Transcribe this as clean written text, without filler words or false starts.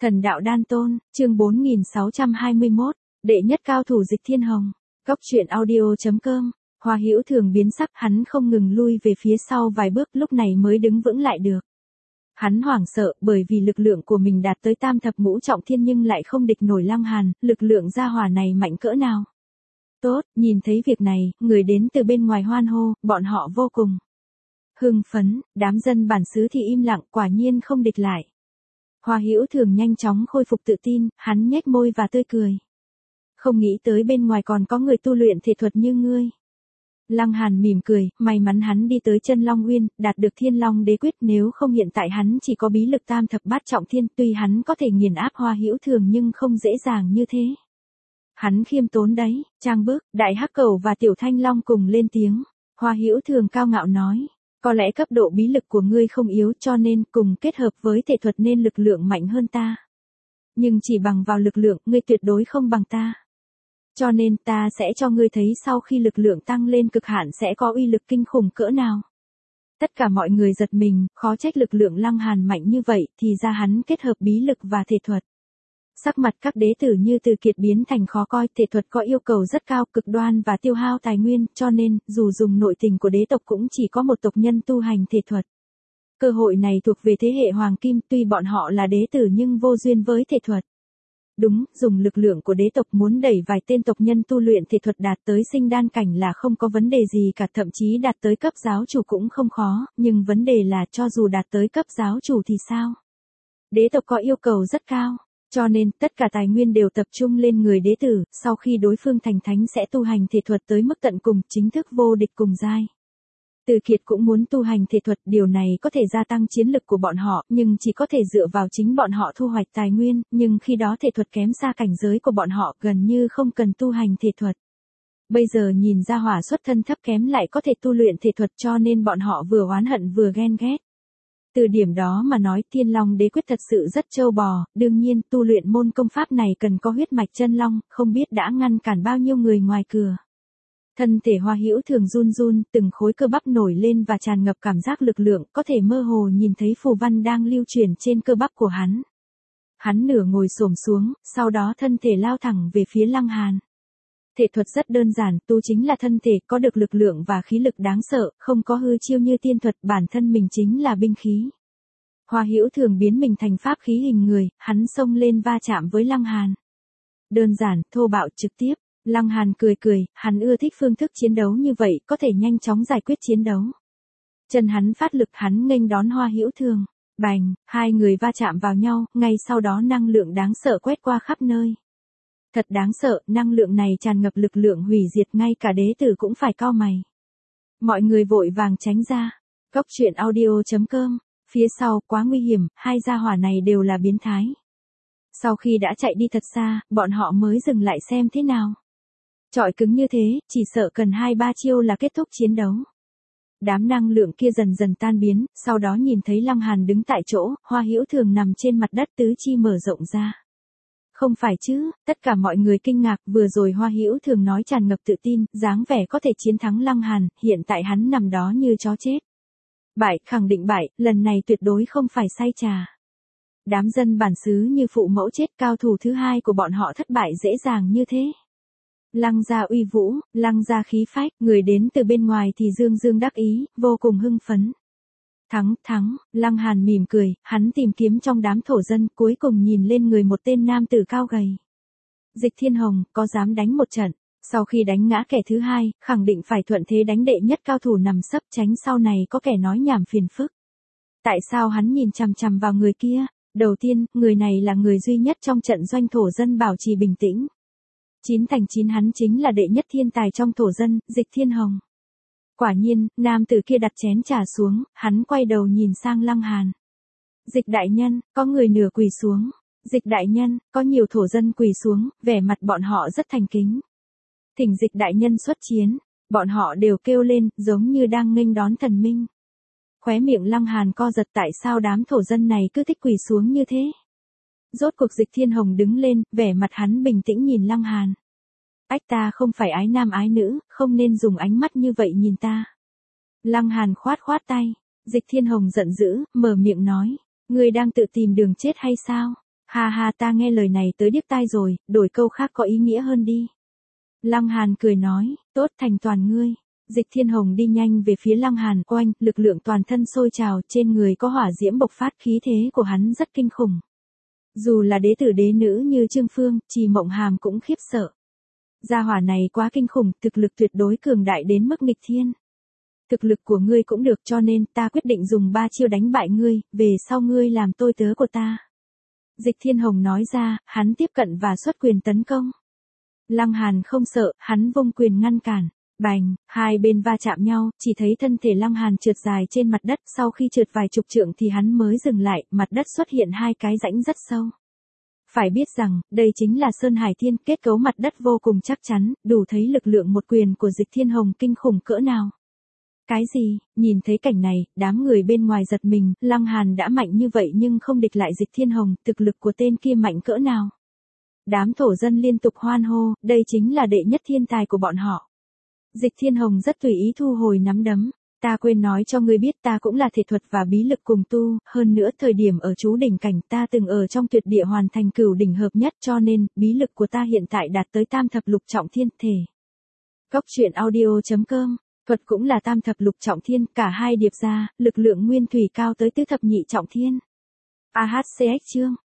Thần đạo đan tôn, chương 4621, đệ nhất cao thủ Dịch Thiên Hồng. Góc truyện audio.com. Hoa Hữu Thường biến sắc, hắn không ngừng lui về phía sau vài bước, lúc này mới đứng vững lại được. Hắn hoảng sợ bởi vì lực lượng của mình đạt tới tam thập ngũ trọng thiên nhưng lại không địch nổi Lăng Hàn, lực lượng gia hỏa này mạnh cỡ nào. Tốt, nhìn thấy việc này, người đến từ bên ngoài hoan hô, bọn họ vô cùng hưng phấn, đám dân bản xứ thì im lặng, quả nhiên không địch lại. Hoa Hữu Thường nhanh chóng khôi phục tự tin, hắn nhếch môi và tươi cười. Không nghĩ tới bên ngoài còn có người tu luyện thể thuật như ngươi. Lăng Hàn mỉm cười, may mắn hắn đi tới Chân Long Nguyên, đạt được Thiên Long Đế Quyết, nếu không hiện tại hắn chỉ có bí lực tam thập bát trọng thiên, tuy hắn có thể nghiền áp Hoa Hữu Thường nhưng không dễ dàng như thế. Hắn khiêm tốn đấy, Trang Bước, Đại Hắc Cẩu và Tiểu Thanh Long cùng lên tiếng. Hoa Hữu Thường cao ngạo nói, có lẽ cấp độ bí lực của ngươi không yếu cho nên cùng kết hợp với thể thuật nên lực lượng mạnh hơn ta. Nhưng chỉ bằng vào lực lượng, ngươi tuyệt đối không bằng ta. Cho nên ta sẽ cho ngươi thấy sau khi lực lượng tăng lên cực hạn sẽ có uy lực kinh khủng cỡ nào. Tất cả mọi người giật mình, khó trách lực lượng Lăng Hàn mạnh như vậy, thì ra hắn kết hợp bí lực và thể thuật. Sắc mặt các đế tử như từ kiệt biến thành khó coi, thể thuật có yêu cầu rất cao, cực đoan và tiêu hao tài nguyên, cho nên, dù dùng nội tình của đế tộc cũng chỉ có một tộc nhân tu hành thể thuật. Cơ hội này thuộc về thế hệ Hoàng Kim, tuy bọn họ là đế tử nhưng vô duyên với thể thuật. Đúng, dùng lực lượng của đế tộc muốn đẩy vài tên tộc nhân tu luyện thể thuật đạt tới sinh đan cảnh là không có vấn đề gì cả, thậm chí đạt tới cấp giáo chủ cũng không khó, nhưng vấn đề là cho dù đạt tới cấp giáo chủ thì sao? Đế tộc có yêu cầu rất cao. Cho nên, tất cả tài nguyên đều tập trung lên người đế tử, sau khi đối phương thành thánh sẽ tu hành thể thuật tới mức tận cùng, chính thức vô địch cùng giai. Từ Kiệt cũng muốn tu hành thể thuật, điều này có thể gia tăng chiến lực của bọn họ, nhưng chỉ có thể dựa vào chính bọn họ thu hoạch tài nguyên, nhưng khi đó thể thuật kém xa cảnh giới của bọn họ, gần như không cần tu hành thể thuật. Bây giờ nhìn ra hỏa xuất thân thấp kém lại có thể tu luyện thể thuật cho nên bọn họ vừa oán hận vừa ghen ghét. Từ điểm đó mà nói Thiên Long Đế Quyết thật sự rất trâu bò, đương nhiên tu luyện môn công pháp này cần có huyết mạch chân long, không biết đã ngăn cản bao nhiêu người ngoài cửa. Thân thể Hoa Hữu Thường run run, từng khối cơ bắp nổi lên và tràn ngập cảm giác lực lượng, có thể mơ hồ nhìn thấy phù văn đang lưu chuyển trên cơ bắp của hắn. Hắn nửa ngồi xổm xuống, sau đó thân thể lao thẳng về phía Lăng Hàn. Thể thuật rất đơn giản, tu chính là thân thể, có được lực lượng và khí lực đáng sợ, không có hư chiêu như tiên thuật, bản thân mình chính là binh khí. Hoa Hữu Thường biến mình thành pháp khí hình người, hắn xông lên va chạm với Lăng Hàn. Đơn giản, thô bạo, trực tiếp. Lăng Hàn cười cười, hắn ưa thích phương thức chiến đấu như vậy, có thể nhanh chóng giải quyết chiến đấu. Chân hắn phát lực, hắn nghênh đón Hoa Hữu Thường. Bành, hai người va chạm vào nhau, ngay sau đó năng lượng đáng sợ quét qua khắp nơi. Thật đáng sợ, năng lượng này tràn ngập lực lượng hủy diệt, ngay cả đế tử cũng phải cau mày. Mọi người vội vàng tránh ra. Góc truyện audio.com. Phía sau, quá nguy hiểm, hai gia hỏa này đều là biến thái. Sau khi đã chạy đi thật xa, bọn họ mới dừng lại xem thế nào. Chọi cứng như thế, chỉ sợ cần 2-3 chiêu là kết thúc chiến đấu. Đám năng lượng kia dần dần tan biến, sau đó nhìn thấy Lăng Hàn đứng tại chỗ, Hoa Hữu Thường nằm trên mặt đất, tứ chi mở rộng ra. Không phải chứ, tất cả mọi người kinh ngạc, vừa rồi Hoa Hữu Thường nói tràn ngập tự tin, dáng vẻ có thể chiến thắng Lăng Hàn, hiện tại hắn nằm đó như chó chết. Bại, khẳng định bại, lần này tuyệt đối không phải say trà. Đám dân bản xứ như phụ mẫu chết, cao thủ thứ hai của bọn họ thất bại dễ dàng như thế. Lăng gia uy vũ, Lăng gia khí phách, người đến từ bên ngoài thì dương dương đắc ý, vô cùng hưng phấn. Thắng, Lăng Hàn mỉm cười, hắn tìm kiếm trong đám thổ dân, cuối cùng nhìn lên người một tên nam tử cao gầy. Dịch Thiên Hồng, có dám đánh một trận, sau khi đánh ngã kẻ thứ hai, khẳng định phải thuận thế đánh đệ nhất cao thủ nằm sấp, tránh sau này có kẻ nói nhảm phiền phức. Tại sao hắn nhìn chằm chằm vào người kia? Đầu tiên, người này là người duy nhất trong trận doanh thổ dân bảo trì bình tĩnh. 9 thành 9 hắn chính là đệ nhất thiên tài trong thổ dân, Dịch Thiên Hồng. Quả nhiên, nam tử kia đặt chén trà xuống, hắn quay đầu nhìn sang Lăng Hàn. Dịch đại nhân, có người nửa quỳ xuống. Dịch đại nhân, có nhiều thổ dân quỳ xuống, vẻ mặt bọn họ rất thành kính. Thỉnh Dịch đại nhân xuất chiến, bọn họ đều kêu lên, giống như đang nghênh đón thần minh. Khóe miệng Lăng Hàn co giật, tại sao đám thổ dân này cứ thích quỳ xuống như thế? Rốt cuộc Dịch Thiên Hồng đứng lên, vẻ mặt hắn bình tĩnh nhìn Lăng Hàn. Ách, ta không phải ái nam ái nữ, không nên dùng ánh mắt như vậy nhìn ta. Lăng Hàn khoát tay. Dịch Thiên Hồng giận dữ, mở miệng nói. Ngươi đang tự tìm đường chết hay sao? Ha ha, ta nghe lời này tới điếc tai rồi, đổi câu khác có ý nghĩa hơn đi. Lăng Hàn cười nói, tốt, thành toàn ngươi. Dịch Thiên Hồng đi nhanh về phía Lăng Hàn, oanh, lực lượng toàn thân sôi trào, trên người có hỏa diễm bộc phát, khí thế của hắn rất kinh khủng. Dù là đế tử đế nữ như Trương Phương, Trì Mộng Hàm cũng khiếp sợ. Gia hỏa này quá kinh khủng, thực lực tuyệt đối cường đại đến mức nghịch thiên. Thực lực của ngươi cũng được, cho nên ta quyết định dùng 3 chiêu đánh bại ngươi, về sau ngươi làm tôi tớ của ta. Dịch Thiên Hồng nói ra, hắn tiếp cận và xuất quyền tấn công. Lăng Hàn không sợ, hắn vung quyền ngăn cản. Bành, hai bên va chạm nhau, chỉ thấy thân thể Lăng Hàn trượt dài trên mặt đất, sau khi trượt vài chục trượng thì hắn mới dừng lại, mặt đất xuất hiện hai cái rãnh rất sâu. Phải biết rằng, đây chính là Sơn Hải Thiên, kết cấu mặt đất vô cùng chắc chắn, đủ thấy lực lượng một quyền của Dịch Thiên Hồng kinh khủng cỡ nào. Cái gì, nhìn thấy cảnh này, đám người bên ngoài giật mình, Lăng Hàn đã mạnh như vậy nhưng không địch lại Dịch Thiên Hồng, thực lực của tên kia mạnh cỡ nào. Đám thổ dân liên tục hoan hô, đây chính là đệ nhất thiên tài của bọn họ. Dịch Thiên Hồng rất tùy ý thu hồi nắm đấm. Ta quên nói cho ngươi biết, ta cũng là thể thuật và bí lực cùng tu, hơn nữa thời điểm ở chú đỉnh cảnh ta từng ở trong tuyệt địa hoàn thành cửu đỉnh hợp nhất, cho nên bí lực của ta hiện tại đạt tới tam thập lục trọng thiên thể. Cốc truyện audio.com, thuật cũng là tam thập lục trọng thiên, cả hai điệp ra, lực lượng nguyên thủy cao tới tứ thập nhị trọng thiên. AHCX chương